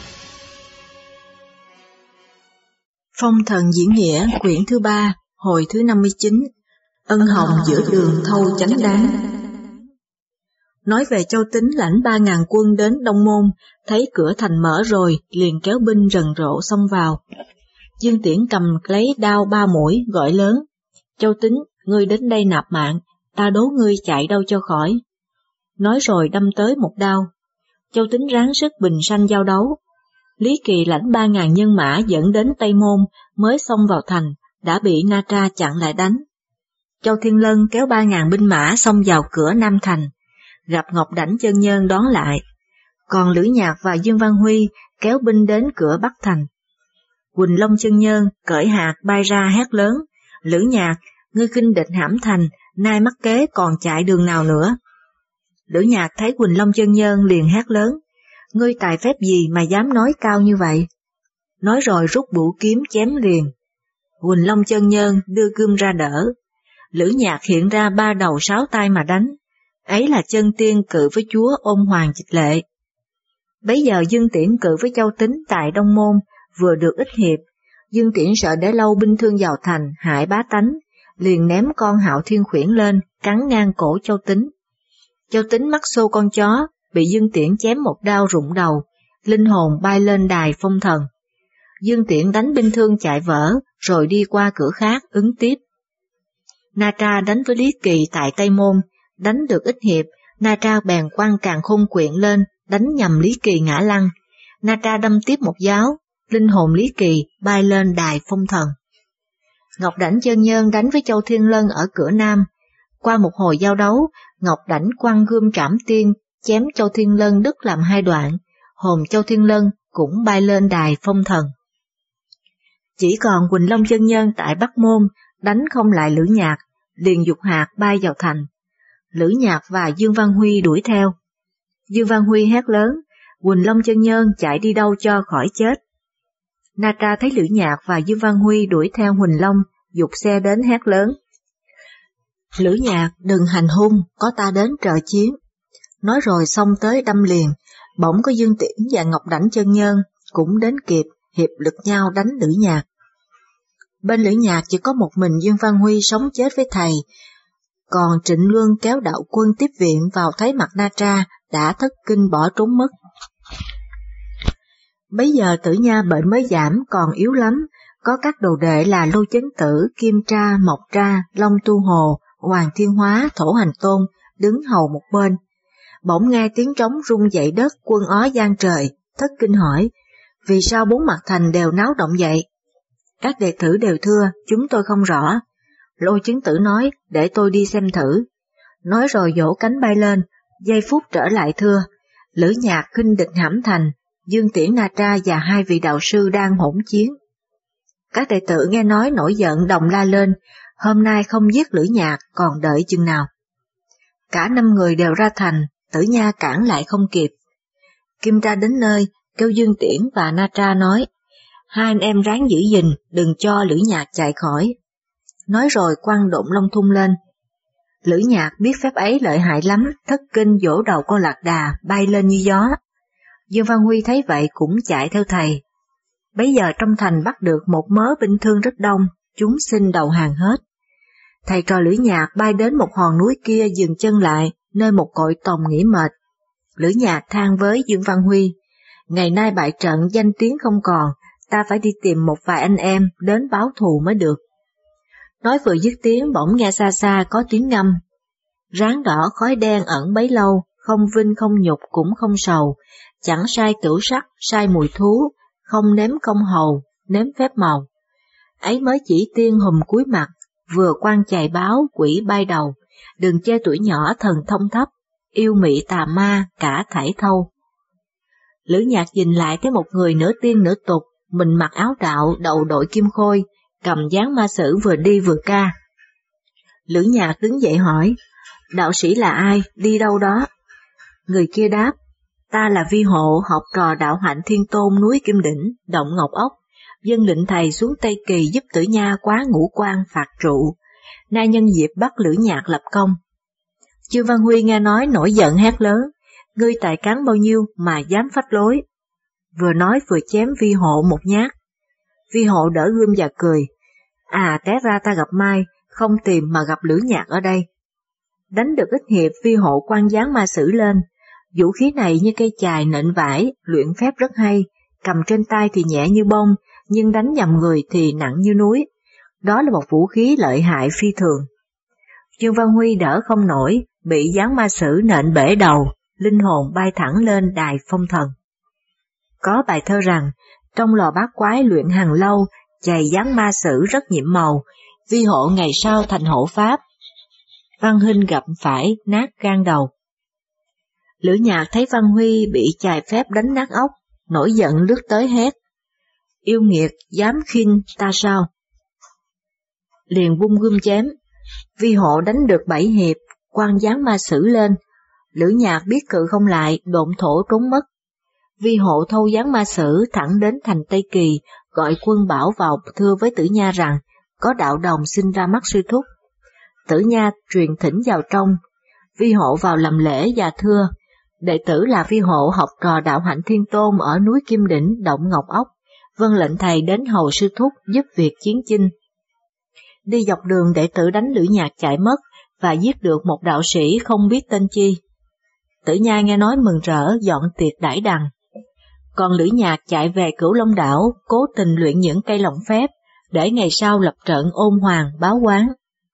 Phong thần diễn nghĩa quyển thứ 3, hồi thứ 59, ân hồng giữa đường thâu chánh đáng. Nói về Châu Tín lãnh 3.000 quân đến Đông Môn, thấy cửa thành mở rồi, liền kéo binh rần rộ xông vào. Dương Tiễn cầm lấy đao 3 mũi, gọi lớn: Châu Tín, ngươi đến đây nạp mạng, ta đố ngươi chạy đâu cho khỏi. Nói rồi đâm tới một đao. Châu Tín ráng sức bình sanh giao đấu. Lý Kỳ lãnh 3.000 nhân mã dẫn đến Tây Môn, mới xông vào thành, đã bị Na Tra chặn lại đánh. Châu Thiên Lân kéo 3.000 binh mã xông vào cửa Nam Thành, gặp Ngọc Đảnh chân nhân đón lại. Còn Lữ Nhạc và Dương Văn Huy kéo binh đến cửa Bắc Thành. Quỳnh Long chân nhân cởi hạt bay ra hét lớn: Lữ Nhạc, ngươi khinh địch hãm thành, nay mắc kế còn chạy đường nào nữa. Lữ Nhạc thấy Quỳnh Long chân nhân liền hét lớn: ngươi tài phép gì mà dám nói cao như vậy? Nói rồi rút bửu kiếm chém liền. Quỳnh Long chân nhân đưa gươm ra đỡ. Lữ Nhạc hiện ra 3 đầu 6 tay mà đánh. Ấy là chân tiên cự với chúa Ôn Hoàng Dịch Lệ. Bấy giờ Dương Tiễn cự với Châu Tín tại Đông Môn, vừa được ít hiệp. Dương Tiễn sợ để lâu binh thương vào thành, hại bá tánh, liền ném con Hạo Thiên Khuyển lên, cắn ngang cổ Châu Tín. Châu Tín mắc xô con chó, bị Dương Tiễn chém một đao rụng đầu, linh hồn bay lên đài phong thần. Dương Tiễn đánh binh thương chạy vỡ, rồi đi qua cửa khác ứng tiếp. Na Tra đánh với Lý Kỳ tại Tây Môn, đánh được ít hiệp, Na Tra bèn quăng càn khôn quyện lên, đánh nhằm Lý Kỳ ngã lăn. Na Tra đâm tiếp một giáo, linh hồn Lý Kỳ bay lên đài phong thần. Ngọc Đảnh chân nhân đánh với Châu Thiên Lân ở cửa Nam. Qua một hồi giao đấu, Ngọc Đảnh quăng gươm trảm tiên, chém Châu Thiên Lân đứt làm 2 đoạn, hồn Châu Thiên Lân cũng bay lên đài phong thần. Chỉ còn Quỳnh Long chân nhân tại Bắc Môn, đánh không lại Lữ Nhạc, liền dục hạt bay vào thành. Lữ Nhạc và Dương Văn Huy đuổi theo. Dương Văn Huy hét lớn: Quỳnh Long chân nhân chạy đi đâu cho khỏi chết. Na Tra thấy Lữ Nhạc và Dương Văn Huy đuổi theo Huỳnh Long, dục xe đến hét lớn: Lữ Nhạc, đừng hành hung, có ta đến trợ chiến. Nói rồi xông tới đâm liền, bỗng có Dương Tiễn và Ngọc Đảnh chân nhân cũng đến kịp, hiệp lực nhau đánh Lữ Nhạc. Bên Lữ Nhạc chỉ có một mình Dương Văn Huy sống chết với thầy, còn Trịnh Luân kéo đạo quân tiếp viện vào thấy mặt Na Tra, đã thất kinh bỏ trốn mất. Bấy giờ Tử Nha bệnh mới giảm, còn yếu lắm, có các đồ đệ là Lô Chấn Tử, Kim Tra, Mộc Tra, Long Tu Hồ, Hoàng Thiên Hóa, Thổ Hành Tôn đứng hầu một bên. Bỗng nghe tiếng trống rung dậy đất, quân ó giang trời, thất kinh hỏi: vì sao 4 mặt thành đều náo động vậy? Các đệ tử đều thưa: chúng tôi không rõ. Lô Chấn Tử nói: để tôi đi xem thử. Nói rồi vỗ cánh bay lên, giây phút trở lại thưa: Lữ Nhạc khinh địch hãm thành, Dương Tiễn, Na Tra và 2 vị đạo sư đang hỗn chiến. Các đệ tử nghe nói nổi giận đồng la lên: hôm nay không giết Lữ Nhạc còn đợi chừng nào. Cả 5 người đều ra thành, Tử Nha cản lại không kịp. Kim Tra đến nơi, kêu Dương Tiễn và Na Tra nói: 2 anh em ráng giữ gìn, đừng cho Lữ Nhạc chạy khỏi. Nói rồi quăng độn Long Thung lên. Lữ Nhạc biết phép ấy lợi hại lắm, thất kinh vỗ đầu con lạc đà bay lên như gió. Dương Văn Huy thấy vậy cũng chạy theo thầy. Bấy giờ trong thành bắt được một mớ binh thương rất đông, chúng xin đầu hàng hết. Thầy trò Lữ Nhạc bay đến một hòn núi kia dừng chân lại, nơi một cội tòng nghỉ mệt. Lữ Nhạc than với Dương Văn Huy: ngày nay bại trận danh tiếng không còn, ta phải đi tìm một vài anh em đến báo thù mới được. Nói vừa dứt tiếng, bỗng nghe xa xa có tiếng ngâm: ráng đỏ khói đen ẩn bấy lâu, không vinh không nhục cũng không sầu, chẳng sai tửu sắc, sai mùi thú, không nếm công hầu, nếm phép màu. Ấy mới chỉ tiên hùm cúi mặt, vừa quan chài báo quỷ bay đầu, đừng chê tuổi nhỏ thần thông thấp, yêu mị tà ma cả thảy thâu. Lữ Nhạc nhìn lại thấy một người nửa tiên nửa tục, mình mặc áo đạo, đầu đội kim khôi, cầm dáng ma sử vừa đi vừa ca. Lữ Nhạc đứng dậy hỏi: đạo sĩ là ai, đi đâu đó? Người kia đáp: ta là Vi Hộ, học trò đạo Hạnh Thiên Tôn núi Kim Đỉnh, động Ngọc Ốc, dân lệnh thầy xuống Tây Kỳ giúp Tử Nha quá ngũ quan phạt trụ, nay nhân dịp bắt Lữ Nhạc lập công. Dương Văn Huy nghe nói nổi giận hét lớn: ngươi tài cán bao nhiêu mà dám phách lối? vừa nói vừa chém Vi Hộ một nhát. Vi Hộ đỡ gươm và cười, té ra ta gặp Mai, không tìm mà gặp Lữ Nhạc ở đây. Đánh được ít hiệp, Vi Hộ quăng giáng ma sử lên. Vũ khí này như cây chài nện vải, luyện phép rất hay, cầm trên tay thì nhẹ như bông, nhưng đánh nhầm người thì nặng như núi. Đó là một vũ khí lợi hại phi thường. Dương Văn Huy đỡ không nổi, bị giáng ma sử nện bể đầu, linh hồn bay thẳng lên đài phong thần. Có bài thơ rằng, trong lò bát quái luyện hàng lâu, chày giáng ma sử rất nhiệm màu, Vi Hộ ngày sau thành hộ pháp. Văn Hinh gặp phải nát gan đầu. Lữ Nhạc thấy Văn Huy bị chài phép đánh nát óc, nổi giận lướt tới hét, yêu nghiệt dám khinh ta sao? Liền vung gươm chém. Vi Hộ đánh được 7 hiệp, quăng giáng ma sử lên. Lữ Nhạc biết cự không lại, độn thổ trốn mất. Vi Hộ thâu giáng ma sử thẳng đến thành Tây Kỳ, gọi quân Bảo vào thưa với Tử Nha rằng có đạo đồng sinh ra mắt sư thúc. Tử Nha truyền thỉnh vào trong. Vi Hộ vào làm lễ và thưa, đệ tử là Vi Hộ học trò đạo Hạnh Thiên Tôn ở núi Kim Đỉnh, động Ngọc Ốc, vâng lệnh thầy đến hầu sư thúc giúp việc chiến chinh. Đi dọc đường đệ tử đánh Lữ Nhạc chạy mất và giết được một đạo sĩ không biết tên chi. Tử Nha nghe nói mừng rỡ dọn tiệc đãi đằng. Còn Lữ Nhạc chạy về Cửu Long đảo, cố tình luyện những cây lộng phép, để ngày sau lập trận ôn hoàng báo oán.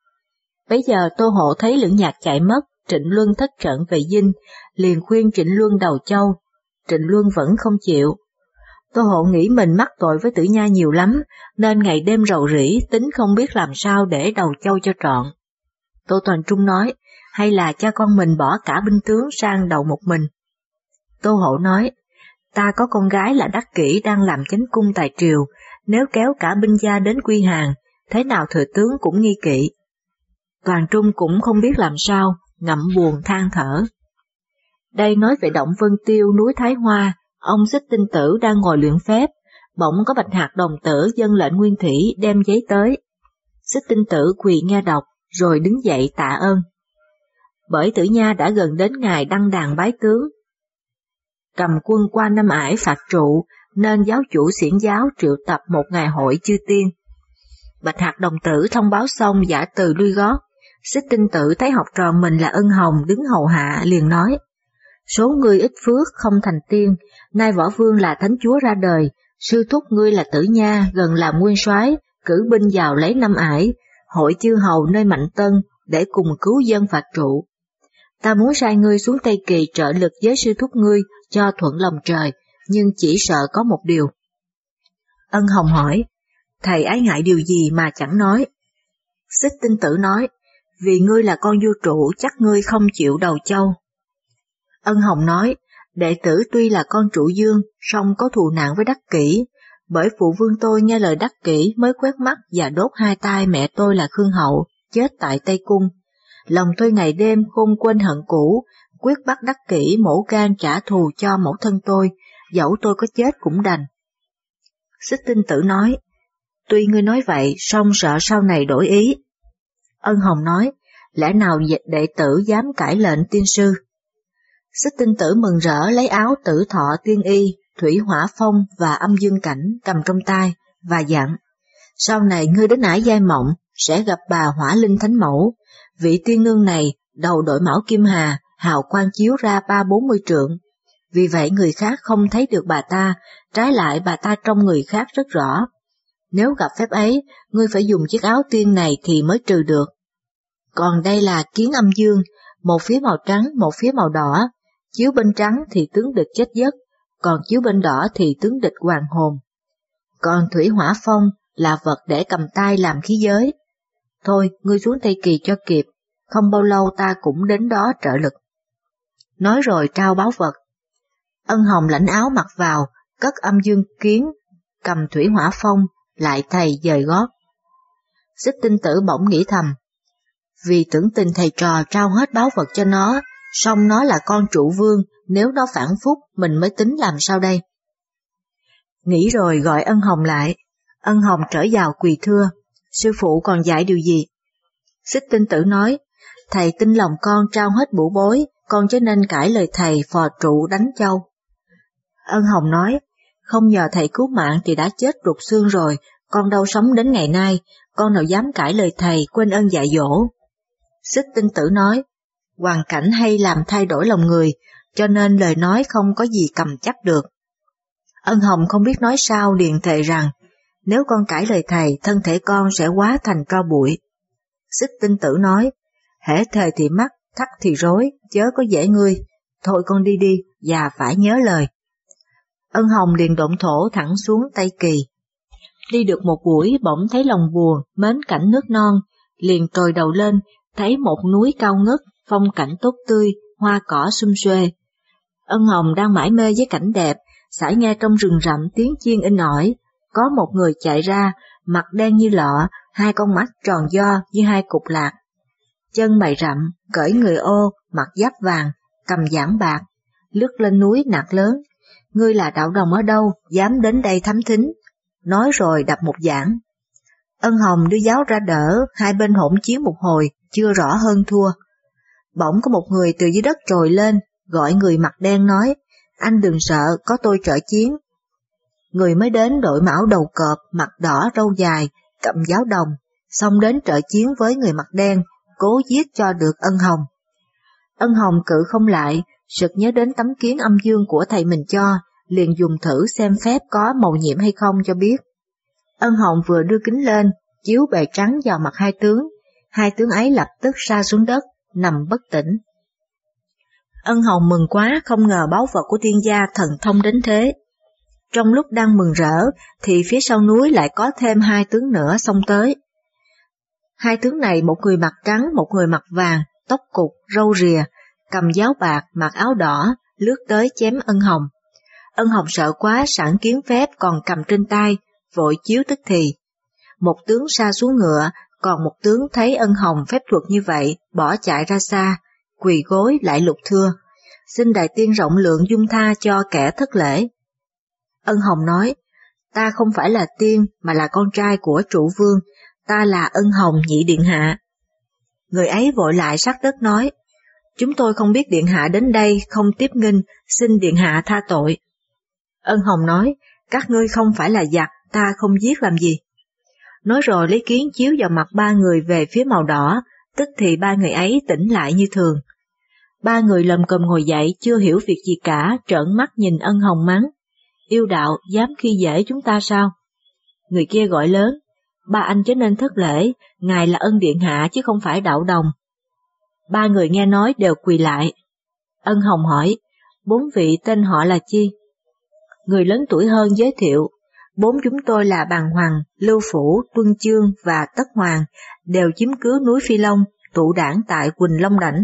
Bấy giờ Tô Hộ thấy Lữ Nhạc chạy mất, Trịnh Luân thất trận về Dinh, liền khuyên Trịnh Luân đầu châu. Trịnh Luân vẫn không chịu. Tô Hộ nghĩ mình mắc tội với Tử Nha nhiều lắm, nên ngày đêm rầu rĩ tính không biết làm sao để đầu châu cho trọn. Tô Toàn Trung nói, hay là cha con mình bỏ cả binh tướng sang đầu một mình. Tô Hộ nói, ta có con gái là Đắc Kỷ đang làm chánh cung tài triều, nếu kéo cả binh gia đến quy hàng, thế nào thừa tướng cũng nghi kỵ. Toàn Trung cũng không biết làm sao, ngậm buồn than thở. Đây nói về động Vân Tiêu núi Thái Hoa, ông Xích Tinh Tử đang ngồi luyện phép, bỗng có Bạch Hạc đồng tử dâng lệnh Nguyên Thủy đem giấy tới. Xích Tinh Tử quỳ nghe đọc, rồi đứng dậy tạ ơn. Bởi Tử Nha đã gần đến ngày đăng đàn bái tướng. Cầm quân qua Nam Ải phạt trụ, nên giáo chủ xiển giáo triệu tập một ngày hội chư tiên. Bạch Hạc đồng tử thông báo xong giả từ lui gót. Xích Tinh Tử thấy học trò mình là Ân Hồng đứng hầu hạ liền nói, số ngươi ít phước không thành tiên, nay võ vương là thánh chúa ra đời, sư thúc ngươi là Tử Nha gần làm nguyên soái, cử binh vào lấy Nam Ải, hội chư hầu nơi Mạnh Tân để cùng cứu dân phạt trụ. Ta muốn sai ngươi xuống Tây Kỳ trợ lực với sư thúc ngươi cho thuận lòng trời, nhưng chỉ sợ có một điều. Ân Hồng hỏi, thầy ái ngại điều gì mà chẳng nói? Xích Tinh Tử nói, vì ngươi là con vua trụ chắc ngươi không chịu đầu châu. Ân Hồng nói, đệ tử tuy là con trụ dương, song có thù nạn với Đắc Kỷ, bởi phụ vương tôi nghe lời Đắc Kỷ mới quét mắt và đốt hai tay mẹ tôi là Khương Hậu, chết tại Tây Cung. Lòng tôi ngày đêm không quên hận cũ, quyết bắt Đắc Kỷ mổ gan trả thù cho mẫu thân tôi, dẫu tôi có chết cũng đành. Xích Tinh Tử nói, tuy ngươi nói vậy, song sợ sau này đổi ý. Ân Hồng nói, lẽ nào đệ tử dám cãi lệnh tiên sư? Xích Tinh Tử mừng rỡ lấy áo Tử Thọ Tiên Y, Thủy Hỏa Phong và Âm Dương Cảnh cầm trong tay và dặn, sau này ngươi đến Ải Giai Mộng sẽ gặp bà Hỏa Linh Thánh Mẫu, vị tiên nương này đầu đội mão kim hà, hào quang chiếu ra 30-40 trượng, vì vậy người khác không thấy được bà ta, trái lại bà ta trong người khác rất rõ. Nếu gặp phép ấy, ngươi phải dùng chiếc áo tiên này thì mới trừ được. Còn đây là kiến âm dương, một phía màu trắng, một phía màu đỏ, chiếu bên trắng thì tướng địch chết giấc, còn chiếu bên đỏ thì tướng địch hoàn hồn. Còn Thủy Hỏa Phong là vật để cầm tay làm khí giới. Thôi, ngươi xuống Tây Kỳ cho kịp, không bao lâu ta cũng đến đó trợ lực. Nói rồi trao báu vật. Ân Hồng lãnh áo mặc vào, cất âm dương kiến, cầm Thủy Hỏa Phong, lại thầy dời gót. Xích Tinh Tử bỗng nghĩ thầm, vì tưởng tình thầy trò trao hết báu vật cho nó, song nó là con trụ vương, nếu nó phản phúc mình mới tính làm sao đây. Nghĩ rồi gọi Ân Hồng lại. Ân Hồng trở vào quỳ thưa, sư phụ còn dạy điều gì? Xích Tinh Tử nói, thầy tin lòng con trao hết bủ bối, con cho nên cãi lời thầy phò trụ đánh châu. Ân Hồng nói, Không nhờ thầy cứu mạng thì đã chết ruột xương rồi, con đâu sống đến ngày nay, con nào dám cãi lời thầy quên ơn dạy dỗ. Xích Tinh Tử nói, hoàn cảnh hay làm thay đổi lòng người, cho nên lời nói không có gì cầm chắc được. Ân Hồng không biết nói sao liền thề rằng, nếu con cãi lời thầy, thân thể con sẽ hóa thành tro bụi. Xích Tinh Tử nói, hễ thề thì mắc, thắt thì rối, chớ có dễ ngươi, thôi con đi đi, và phải nhớ lời. Ân Hồng liền động thổ thẳng xuống Tây Kỳ. Đi được một buổi bỗng thấy lòng buồn, mến cảnh nước non, liền trồi đầu lên, thấy một núi cao ngất, phong cảnh tốt tươi, hoa cỏ sum xuê. Ân Hồng đang mải mê với cảnh đẹp, sải nghe trong rừng rậm tiếng chiên inh ỏi, có một người chạy ra, mặt đen như lọ, hai con mắt tròn do như hai cục lạc. Chân mày rậm, cởi người ô, mặc giáp vàng, cầm giảng bạc, lướt lên núi nạt lớn. Ngươi là đạo đồng ở đâu, dám đến đây thám thính? Nói rồi đập một giảng. Ân Hồng đưa giáo ra đỡ, hai bên hỗn chiến một hồi, chưa rõ hơn thua. Bỗng có một người từ dưới đất trồi lên, gọi người mặt đen nói, anh đừng sợ, có tôi trợ chiến. Người mới đến đội mão đầu cọp, mặt đỏ râu dài, cầm giáo đồng, xông đến trợ chiến với người mặt đen, cố giết cho được Ân Hồng. Ân Hồng cự không lại, sực nhớ đến tấm kiến âm dương của thầy mình cho, liền dùng thử xem phép có mầu nhiệm hay không cho biết. Ân Hồng vừa đưa kính lên, chiếu bề trắng vào mặt hai tướng ấy lập tức sa xuống đất, nằm bất tỉnh. Ân Hồng mừng quá, không ngờ báu vật của tiên gia thần thông đến thế. Trong lúc đang mừng rỡ, thì phía sau núi lại có thêm hai tướng nữa xông tới. Hai tướng này một người mặt trắng, một người mặt vàng, tóc cục, râu rìa, cầm giáo bạc, mặc áo đỏ, lướt tới chém Ân Hồng. Ân Hồng sợ quá, sẵn kiếm phép còn cầm trên tay, vội chiếu tức thì. Một tướng sa xuống ngựa, còn một tướng thấy Ân Hồng phép thuật như vậy, bỏ chạy ra xa, quỳ gối lại lục thưa, xin đại tiên rộng lượng dung tha cho kẻ thất lễ. Ân Hồng nói, ta không phải là tiên mà là con trai của trụ vương, ta là Ân Hồng nhị điện hạ. Người ấy vội lại sát đất nói, chúng tôi không biết điện hạ đến đây không tiếp nghinh, xin điện hạ tha tội. Ân Hồng nói, các ngươi không phải là giặc, ta không giết làm gì. Nói rồi lấy kiến chiếu vào mặt ba người về phía màu đỏ, tức thì ba người ấy tỉnh lại như thường. Ba người lầm cồm ngồi dậy, chưa hiểu việc gì cả, trợn mắt nhìn Ân Hồng mắng, yêu đạo dám khi dễ chúng ta sao? Người kia gọi lớn, ba anh chớ nên thất lễ, ngài là Ân điện hạ chứ không phải đạo đồng. Ba người nghe nói đều quỳ lại. Ân Hồng hỏi, bốn vị tên họ là chi? Người lớn tuổi hơn giới thiệu, bốn chúng tôi là Bàng Hoàng, Lưu Phủ, Tuân Chương và Tất Hoàng, đều chiếm cứ núi Phi Long, tụ đảng tại Quỳnh Long Đảnh.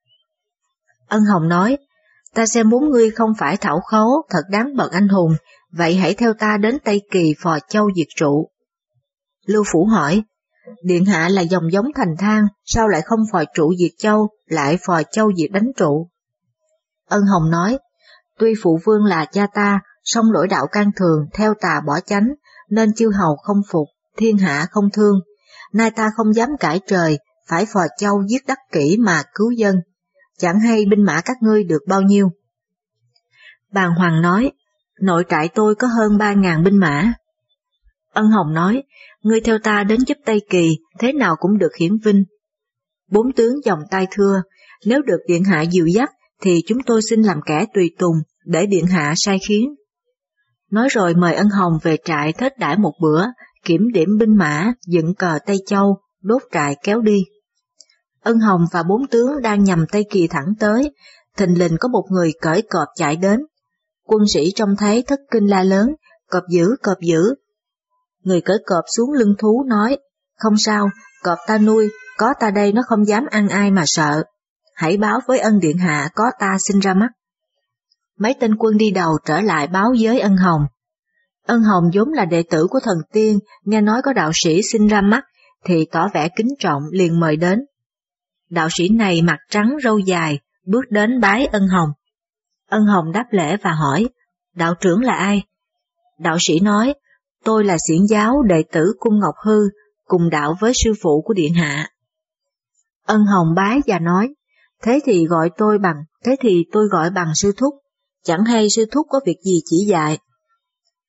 Ân Hồng nói, ta xem bốn ngươi không phải thảo khấu, thật đáng bậc anh hùng, vậy hãy theo ta đến Tây Kỳ phò châu diệt trụ. Lưu Phủ hỏi, điện hạ là dòng giống thành thang, sao lại không phò trụ diệt châu, lại phò châu diệt đánh trụ? Ân Hồng nói, tuy phụ vương là cha ta, song lỗi đạo can thường, theo tà bỏ chánh, nên chư hầu không phục, thiên hạ không thương. Nay ta không dám cãi trời, phải phò châu giết đắc kỷ mà cứu dân. Chẳng hay binh mã các ngươi được bao nhiêu? Bàng Hoàng nói, nội trại tôi có hơn 3.000 binh mã. Ân Hồng nói, ngươi theo ta đến giúp Tây Kỳ, thế nào cũng được hiển vinh. Bốn tướng vòng tay thưa, nếu được điện hạ dìu dắt, thì chúng tôi xin làm kẻ tùy tùng, để điện hạ sai khiến. Nói rồi mời Ân Hồng về trại thết đãi một bữa, kiểm điểm binh mã, dựng cờ Tây Châu, đốt trại kéo đi. Ân Hồng và bốn tướng đang nhằm Tây Kỳ thẳng tới, thình lình có một người cởi cọp chạy đến. Quân sĩ trông thấy thất kinh la lớn, cọp dữ, cọp dữ. Người cởi cọp xuống lưng thú nói, không sao, cọp ta nuôi, có ta đây nó không dám ăn ai mà sợ. Hãy báo với Ân điện hạ có ta sinh ra mắt. Mấy tên quân đi đầu trở lại báo với Ân Hồng. Ân Hồng vốn là đệ tử của thần tiên, nghe nói có đạo sĩ sinh ra mắt, thì tỏ vẻ kính trọng liền mời đến. Đạo sĩ này mặt trắng râu dài, bước đến bái Ân Hồng. Ân Hồng đáp lễ và hỏi, đạo trưởng là ai? Đạo sĩ nói, tôi là xiển giáo đệ tử Cung Ngọc Hư, cùng đạo với sư phụ của điện hạ. Ân Hồng bái và nói, thế thì tôi gọi bằng sư thúc, chẳng hay sư thúc có việc gì chỉ dạy.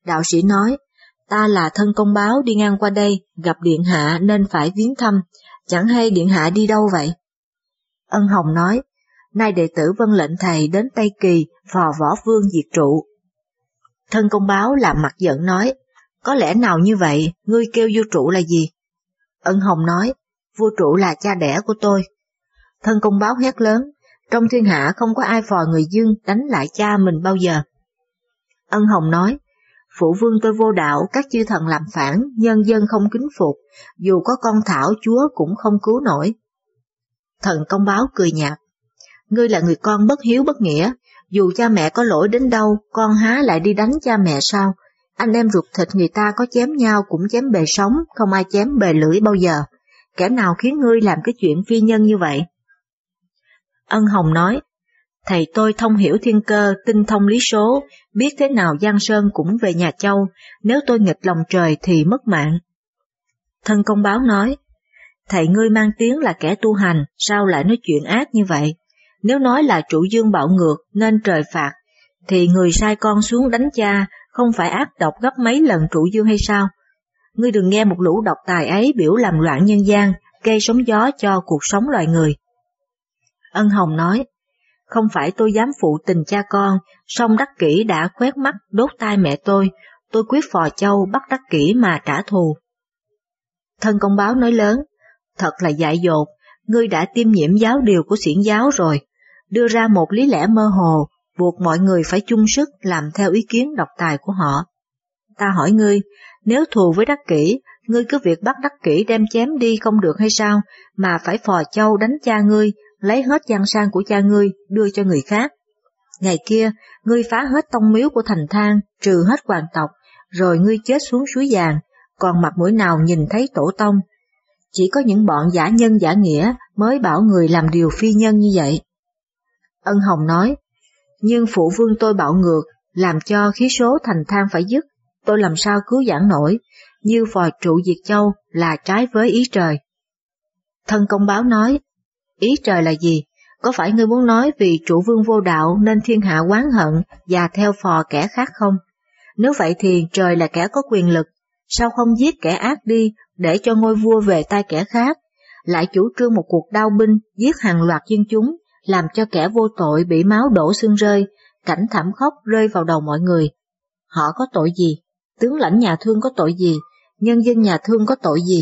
Đạo sĩ nói, ta là thân công báo đi ngang qua đây, gặp điện hạ nên phải viếng thăm, chẳng hay điện hạ đi đâu vậy? Ân Hồng nói, nay đệ tử vâng lệnh thầy đến Tây Kỳ phò võ vương diệt trụ. Thân công báo làm mặt giận nói, có lẽ nào như vậy, ngươi kêu vua trụ là gì? Ân Hồng nói, vua trụ là cha đẻ của tôi. Thân công báo hét lớn, trong thiên hạ không có ai phò người Dương đánh lại cha mình bao giờ. Ân Hồng nói, phụ vương tôi vô đạo, các chư thần làm phản, nhân dân không kính phục, dù có con thảo chúa cũng không cứu nổi. Thần công báo cười nhạt, ngươi là người con bất hiếu bất nghĩa, dù cha mẹ có lỗi đến đâu, con há lại đi đánh cha mẹ sao? Anh em ruột thịt người ta có chém nhau cũng chém bề sống, không ai chém bề lưỡi bao giờ. Kẻ nào khiến ngươi làm cái chuyện phi nhân như vậy? Ân Hồng nói, thầy tôi thông hiểu thiên cơ, tinh thông lý số, biết thế nào Giang Sơn cũng về nhà Châu, nếu tôi nghịch lòng trời thì mất mạng. Thân công báo nói, thầy ngươi mang tiếng là kẻ tu hành, sao lại nói chuyện ác như vậy? Nếu nói là trụ dương bạo ngược nên trời phạt, thì người sai con xuống đánh cha không phải ác độc gấp mấy lần trụ dương hay sao? Ngươi đừng nghe một lũ độc tài ấy biểu làm loạn nhân gian, gây sóng gió cho cuộc sống loài người. Ân Hồng nói, không phải tôi dám phụ tình cha con, song Đắc Kỷ đã khoét mắt đốt tai mẹ tôi quyết phò châu bắt Đắc Kỷ mà trả thù. Thân công báo nói lớn, thật là dại dột, ngươi đã tiêm nhiễm giáo điều của xiển giáo rồi, đưa ra một lý lẽ mơ hồ, buộc mọi người phải chung sức làm theo ý kiến độc tài của họ. Ta hỏi ngươi, nếu thù với Đắc Kỷ, ngươi cứ việc bắt Đắc Kỷ đem chém đi không được hay sao, mà phải phò châu đánh cha ngươi, lấy hết giang sang của cha ngươi đưa cho người khác. Ngày kia, ngươi phá hết tông miếu của Thành Thang, trừ hết hoàng tộc, rồi ngươi chết xuống suối vàng, còn mặt mũi nào nhìn thấy tổ tông. Chỉ có những bọn giả nhân giả nghĩa mới bảo người làm điều phi nhân như vậy. Ân Hồng nói, nhưng phụ vương tôi bạo ngược, làm cho khí số Thành Thang phải dứt, tôi làm sao cứu vãn nổi, như phò trụ diệt châu là trái với ý trời. Thân công báo nói, ý trời là gì? Có phải ngươi muốn nói vì trụ vương vô đạo nên thiên hạ oán hận và theo phò kẻ khác không? Nếu vậy thì trời là kẻ có quyền lực, sao không giết kẻ ác đi để cho ngôi vua về tay kẻ khác, lại chủ trương một cuộc đao binh giết hàng loạt dân chúng, làm cho kẻ vô tội bị máu đổ xương rơi, cảnh thảm khốc rơi vào đầu mọi người. Họ có tội gì? Tướng lãnh nhà Thương có tội gì? Nhân dân nhà Thương có tội gì?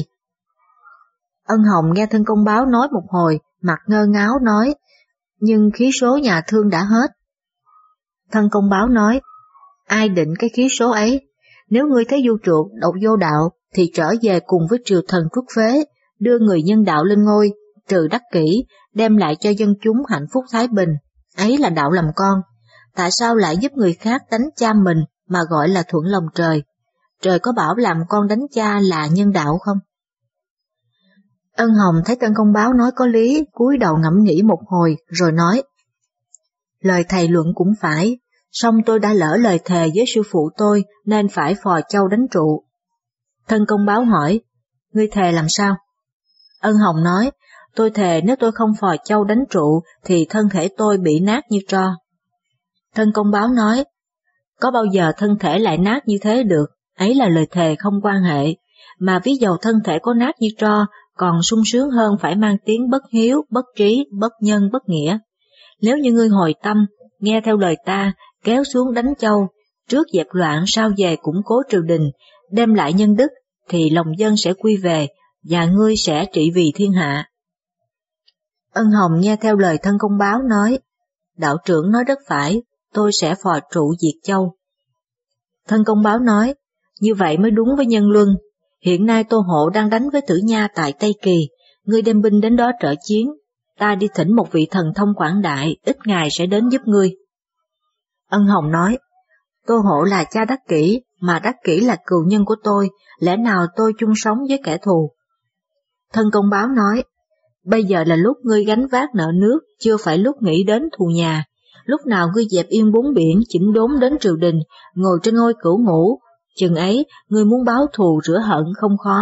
Ân Hồng nghe thân công báo nói một hồi, mặt ngơ ngáo nói, nhưng khí số nhà Thương đã hết. Thân công báo nói, ai định cái khí số ấy? Nếu ngươi thấy du trượt độc vô đạo, thì trở về cùng với triều thần Trúc Phế, đưa người nhân đạo lên ngôi, trừ Đắc Kỷ, đem lại cho dân chúng hạnh phúc thái bình. Ấy là đạo làm con. Tại sao lại giúp người khác đánh cha mình mà gọi là thuận lòng trời? Trời có bảo làm con đánh cha là nhân đạo không? Ân Hồng thấy tân công báo nói có lý, cúi đầu ngẫm nghĩ một hồi rồi nói, lời thầy luận cũng phải, song tôi đã lỡ lời thề với sư phụ tôi nên phải phò châu đánh trụ. Thân công báo hỏi, ngươi thề làm sao? Ân Hồng nói, tôi thề nếu tôi không phò châu đánh trụ thì thân thể tôi bị nát như tro. Thân công báo nói, có bao giờ thân thể lại nát như thế được, ấy là lời thề không quan hệ, mà ví dầu thân thể có nát như tro còn sung sướng hơn phải mang tiếng bất hiếu, bất trí, bất nhân, bất nghĩa. Nếu như ngươi hồi tâm, nghe theo lời ta, kéo xuống đánh châu, trước dẹp loạn sau về củng cố triều đình, đem lại nhân đức, thì lòng dân sẽ quy về, và ngươi sẽ trị vì thiên hạ. Ân Hồng nghe theo lời thân công báo nói, đạo trưởng nói rất phải, tôi sẽ phò trụ diệt châu. Thân công báo nói, như vậy mới đúng với nhân luân. Hiện nay Tô Hộ đang đánh với Tử Nha tại Tây Kỳ, ngươi đem binh đến đó trợ chiến, ta đi thỉnh một vị thần thông quảng đại, ít ngày sẽ đến giúp ngươi. Ân Hồng nói, Tô Hộ là cha Đắc Kỷ, mà Đắc Kỷ là cừu nhân của tôi, lẽ nào tôi chung sống với kẻ thù? Thân công báo nói, bây giờ là lúc ngươi gánh vác nợ nước, chưa phải lúc nghĩ đến thù nhà. Lúc nào ngươi dẹp yên bốn biển, chỉnh đốn đến triều đình, ngồi trên ngôi cửu ngũ, chừng ấy ngươi muốn báo thù rửa hận không khó.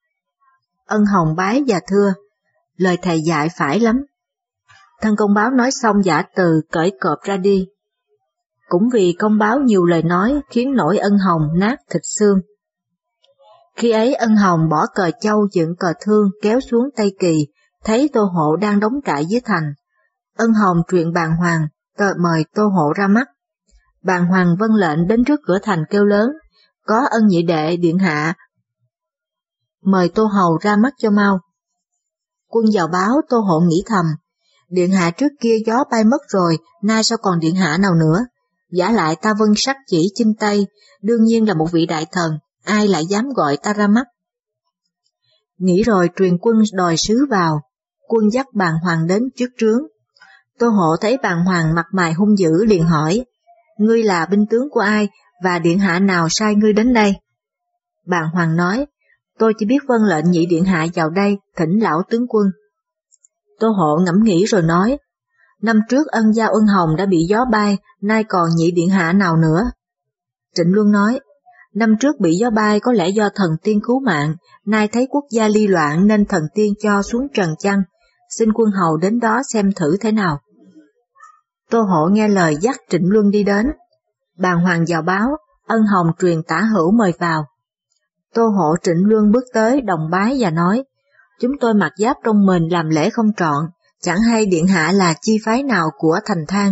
Ân Hồng bái và thưa, lời thầy dạy phải lắm. Thân công báo nói xong giả từ cởi cọp ra đi. Cũng vì công báo nhiều lời nói khiến nỗi Ân Hồng nát thịt xương. Khi ấy Ân Hồng bỏ cờ châu dựng cờ Thương kéo xuống Tây Kỳ, thấy Tô Hộ đang đóng trại dưới thành. Ân Hồng truyền bàng hoàng, mời Tô Hộ ra mắt. Bàng hoàng vâng lệnh đến trước cửa thành kêu lớn, có Ân nhị đệ điện hạ, mời Tô Hầu ra mắt cho mau. Quân vào báo, Tô Hộ nghĩ thầm, điện hạ trước kia gió bay mất rồi, nay sao còn điện hạ nào nữa? Vả lại ta vân sắc chỉ chinh Tây, đương nhiên là một vị đại thần, ai lại dám gọi ta ra mắt? Nghĩ rồi truyền quân đòi sứ vào, quân dắt bàng hoàng đến trước trướng. Tô Hộ thấy bàng hoàng mặt mày hung dữ liền hỏi, ngươi là binh tướng của ai và điện hạ nào sai ngươi đến đây? Bàng hoàng nói, tôi chỉ biết vâng lệnh nhị điện hạ vào đây thỉnh lão tướng quân. Tô Hộ ngẫm nghĩ rồi nói, năm trước ân giao Ân Hồng đã bị gió bay, nay còn nhị điện hạ nào nữa? Trịnh Luân nói, năm trước bị gió bay có lẽ do thần tiên cứu mạng, nay thấy quốc gia ly loạn nên thần tiên cho xuống trần chăng, xin quân hầu đến đó xem thử thế nào. Tô Hộ nghe lời dắt Trịnh Luân đi đến. Bàng hoàng vào báo, Ân Hồng truyền Tả Hữu mời vào. Tô Hộ Trịnh Luân bước tới đồng bái và nói, chúng tôi mặc giáp trong mình làm lễ không trọn, chẳng hay điện hạ là chi phái nào của thành Thang.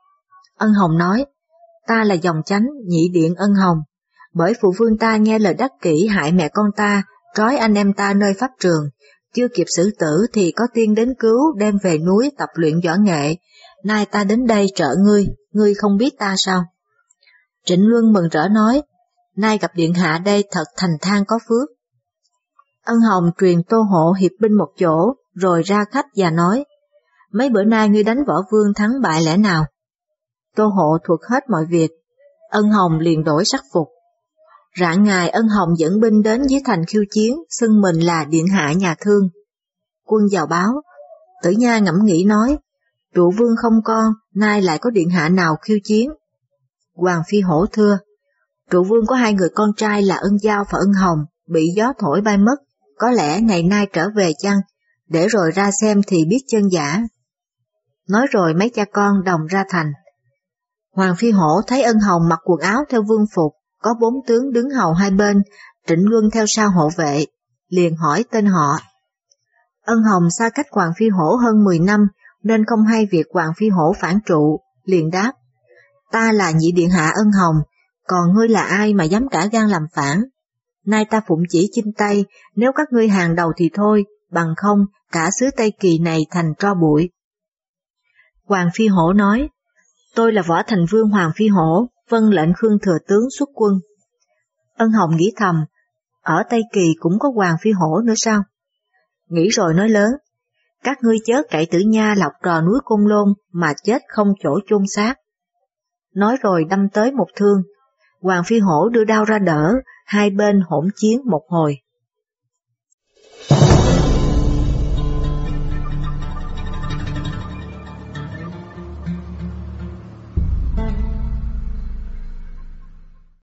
Ân Hồng nói, ta là dòng chánh nhị điện Ân Hồng, bởi phụ vương ta nghe lời đắc kỷ hại mẹ con ta, trói anh em ta nơi pháp trường, chưa kịp xử tử thì có tiên đến cứu đem về núi tập luyện võ nghệ, nay ta đến đây trợ ngươi không biết ta sao? Trịnh Luân mừng rỡ nói, nay gặp điện hạ đây thật thành Thang có phước. Ân Hồng truyền Tô Hộ hiệp binh một chỗ, rồi ra khách và nói, mấy bữa nay ngươi đánh võ vương thắng bại lẽ nào? Tô Hộ thuật hết mọi việc. Ân Hồng liền đổi sắc phục. Rạng ngày Ân Hồng dẫn binh đến dưới thành khiêu chiến, xưng mình là điện hạ nhà Thương. Quân vào báo, Tử Nha ngẫm nghĩ nói, trụ vương không con, nay lại có điện hạ nào khiêu chiến? Hoàng Phi Hổ thưa, trụ vương có hai người con trai là Ân Giao và Ân Hồng, bị gió thổi bay mất, có lẽ ngày nay trở về chăng, để rồi ra xem thì biết chân giả. Nói rồi mấy cha con đồng ra thành. Hoàng Phi Hổ thấy Ân Hồng mặc quần áo theo vương phục, có 4 tướng đứng hầu hai bên, Trịnh Luân theo sau hộ vệ, liền hỏi tên họ. Ân Hồng xa cách Hoàng Phi Hổ hơn 10 năm, nên không hay việc Hoàng Phi Hổ phản trụ, liền đáp, ta là nhị điện hạ Ân Hồng, còn ngươi là ai mà dám cả gan làm phản? Nay ta phụng chỉ chinh Tây, nếu các ngươi hàng đầu thì thôi, bằng không cả xứ Tây Kỳ này thành tro bụi. Hoàng Phi Hổ nói, tôi là Võ Thành Vương Hoàng Phi Hổ, vâng lệnh Khương thừa tướng xuất quân. Ân Hồng nghĩ thầm, ở Tây Kỳ cũng có Hoàng Phi Hổ nữa sao? Nghĩ rồi nói lớn, các ngươi chớ cậy Tử Nha lọc trò núi Côn Lôn mà chết không chỗ chôn xác. Nói rồi đâm tới một thương, Hoàng Phi Hổ đưa đao ra đỡ, hai bên hỗn chiến một hồi.